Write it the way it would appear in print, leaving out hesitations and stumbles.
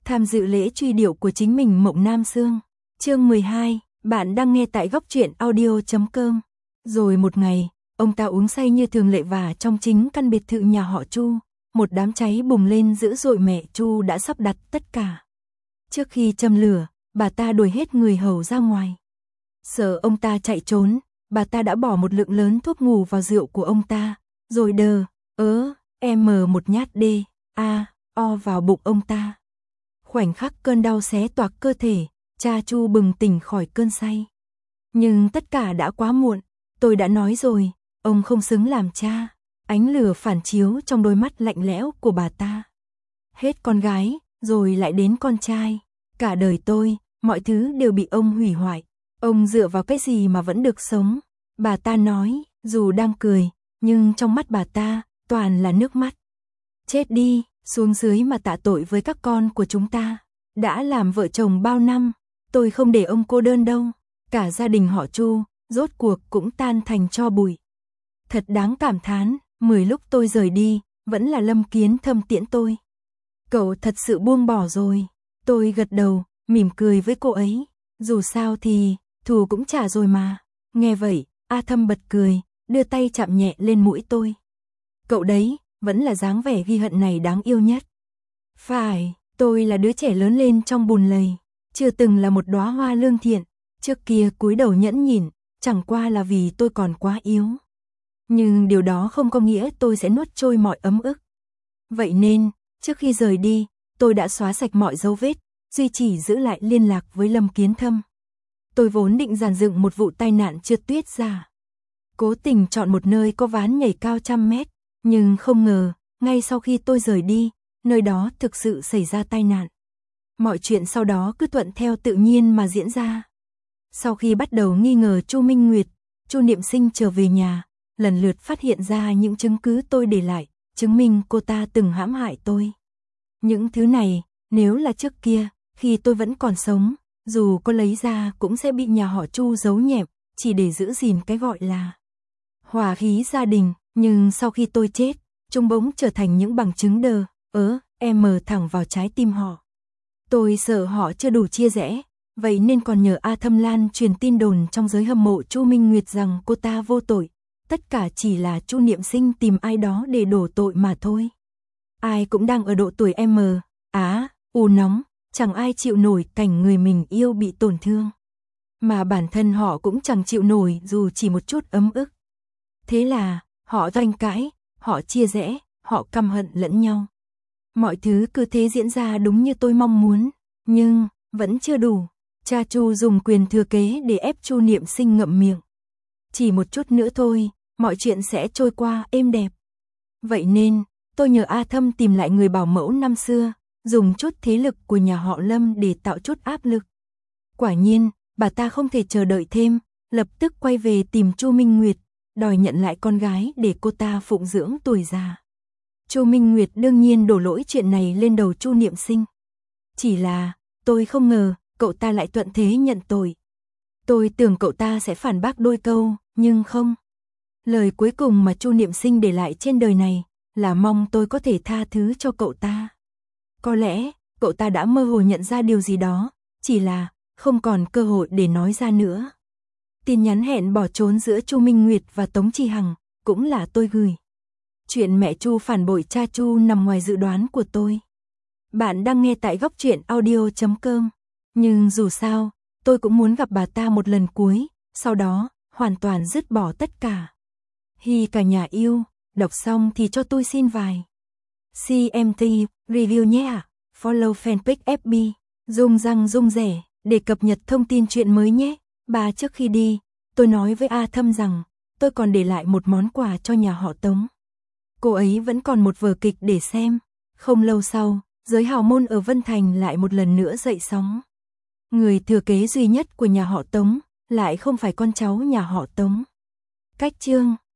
tham dự lễ truy điệu của chính mình Mộng Nam Xương. Chương 12, bạn đang nghe tại góc truyện audio.com. Rồi một ngày, ông ta uống say như thường lệ và trong chính căn biệt thự nhà họ Chu, một đám cháy bùng lên dữ dội. Mẹ Chu đã sắp đặt tất cả. Trước khi châm lửa, bà ta đuổi hết người hầu ra ngoài. Sợ ông ta chạy trốn, bà ta đã bỏ một lượng lớn thuốc ngủ vào rượu của ông ta, rồi một nhát o vào bụng ông ta. Khoảnh khắc cơn đau xé toạc cơ thể, cha Chu bừng tỉnh khỏi cơn say. Nhưng tất cả đã quá muộn, tôi đã nói rồi, ông không xứng làm cha. Ánh lửa phản chiếu trong đôi mắt lạnh lẽo của bà ta. Hết con gái, rồi lại đến con trai. Cả đời tôi, mọi thứ đều bị ông hủy hoại. Ông dựa vào cái gì mà vẫn được sống? Bà ta nói, dù đang cười, nhưng trong mắt bà ta, toàn là nước mắt. Chết đi, xuống dưới mà tạ tội với các con của chúng ta. Đã làm vợ chồng bao năm, tôi không để ông cô đơn đâu. Cả gia đình họ Chu, rốt cuộc cũng tan thành tro bụi. Thật đáng cảm thán, 10 lúc tôi rời đi, vẫn là Lâm Kiến Thâm tiễn tôi. Cậu thật sự buông bỏ rồi. Tôi gật đầu, mỉm cười với cô ấy. Dù sao thì, thù cũng trả rồi mà. Nghe vậy, A Thâm bật cười, đưa tay chạm nhẹ lên mũi tôi. Cậu đấy, vẫn là dáng vẻ ghi hận này đáng yêu nhất. Phải, tôi là đứa trẻ lớn lên trong bùn lầy, chưa từng là một đóa hoa lương thiện. Trước kia cúi đầu nhẫn nhịn, chẳng qua là vì tôi còn quá yếu. Nhưng điều đó không có nghĩa tôi sẽ nuốt trôi mọi ấm ức. Vậy nên, trước khi rời đi, tôi đã xóa sạch mọi dấu vết, duy chỉ giữ lại liên lạc với Lâm Kiến Thâm. Tôi vốn định dàn dựng một vụ tai nạn trượt tuyết giả. Cố tình chọn một nơi có ván nhảy cao 100 mét, nhưng không ngờ, ngay sau khi tôi rời đi, nơi đó thực sự xảy ra tai nạn. Mọi chuyện sau đó cứ thuận theo tự nhiên mà diễn ra. Sau khi bắt đầu nghi ngờ Chu Minh Nguyệt, Chu Niệm Sinh trở về nhà, lần lượt phát hiện ra những chứng cứ tôi để lại, chứng minh cô ta từng hãm hại tôi. Những thứ này, nếu là trước kia, khi tôi vẫn còn sống, dù có lấy ra cũng sẽ bị nhà họ Chu giấu nhẹm, chỉ để giữ gìn cái gọi là hòa khí gia đình. Nhưng sau khi tôi chết, chúng bỗng trở thành những bằng chứng thẳng vào trái tim họ. Tôi sợ họ chưa đủ chia rẽ, vậy nên còn nhờ A Thâm Lan truyền tin đồn trong giới hâm mộ Chu Minh Nguyệt rằng cô ta vô tội. Tất cả chỉ là Chu Niệm Sinh tìm ai đó để đổ tội mà thôi. Ai cũng đang ở độ tuổi nóng, chẳng ai chịu nổi cảnh người mình yêu bị tổn thương. Mà bản thân họ cũng chẳng chịu nổi dù chỉ một chút ấm ức. Thế là, họ tranh cãi, họ chia rẽ, họ căm hận lẫn nhau. Mọi thứ cứ thế diễn ra đúng như tôi mong muốn, nhưng vẫn chưa đủ. Cha Chu dùng quyền thừa kế để ép Chu Niệm Sinh ngậm miệng. Chỉ một chút nữa thôi, mọi chuyện sẽ trôi qua êm đẹp. Vậy nên, tôi nhờ A Thâm tìm lại người bảo mẫu năm xưa, dùng chút thế lực của nhà họ Lâm để tạo chút áp lực. Quả nhiên, bà ta không thể chờ đợi thêm, lập tức quay về tìm Chu Minh Nguyệt, đòi nhận lại con gái để cô ta phụng dưỡng tuổi già. Chu Minh Nguyệt đương nhiên đổ lỗi chuyện này lên đầu Chu Niệm Sinh. Chỉ là, tôi không ngờ, cậu ta lại thuận thế nhận tội. Tôi tưởng cậu ta sẽ phản bác đôi câu, nhưng không. Lời cuối cùng mà Chu Niệm Sinh để lại trên đời này, là mong tôi có thể tha thứ cho cậu ta. Có lẽ, cậu ta đã mơ hồ nhận ra điều gì đó, chỉ là, không còn cơ hội để nói ra nữa. Tin nhắn hẹn bỏ trốn giữa Chu Minh Nguyệt và Tống Chi Hằng, cũng là tôi gửi. Chuyện mẹ Chu phản bội cha Chu nằm ngoài dự đoán của tôi. Bạn đang nghe tại góc truyện audio.com. Nhưng dù sao, tôi cũng muốn gặp bà ta một lần cuối, sau đó, hoàn toàn dứt bỏ tất cả. Hi cả nhà yêu, đọc xong thì cho tôi xin vài CMT review nhé ạ. Follow fanpage FB, rung răng rung rẻ, để cập nhật thông tin chuyện mới nhé. Trước khi đi, tôi nói với A Thâm rằng, tôi còn để lại một món quà cho nhà họ Tống. Cô ấy vẫn còn một vở kịch để xem. Không lâu sau, giới hào môn ở Vân Thành lại một lần nữa dậy sóng. Người thừa kế duy nhất của nhà họ Tống, lại không phải con cháu nhà họ Tống. Cách chương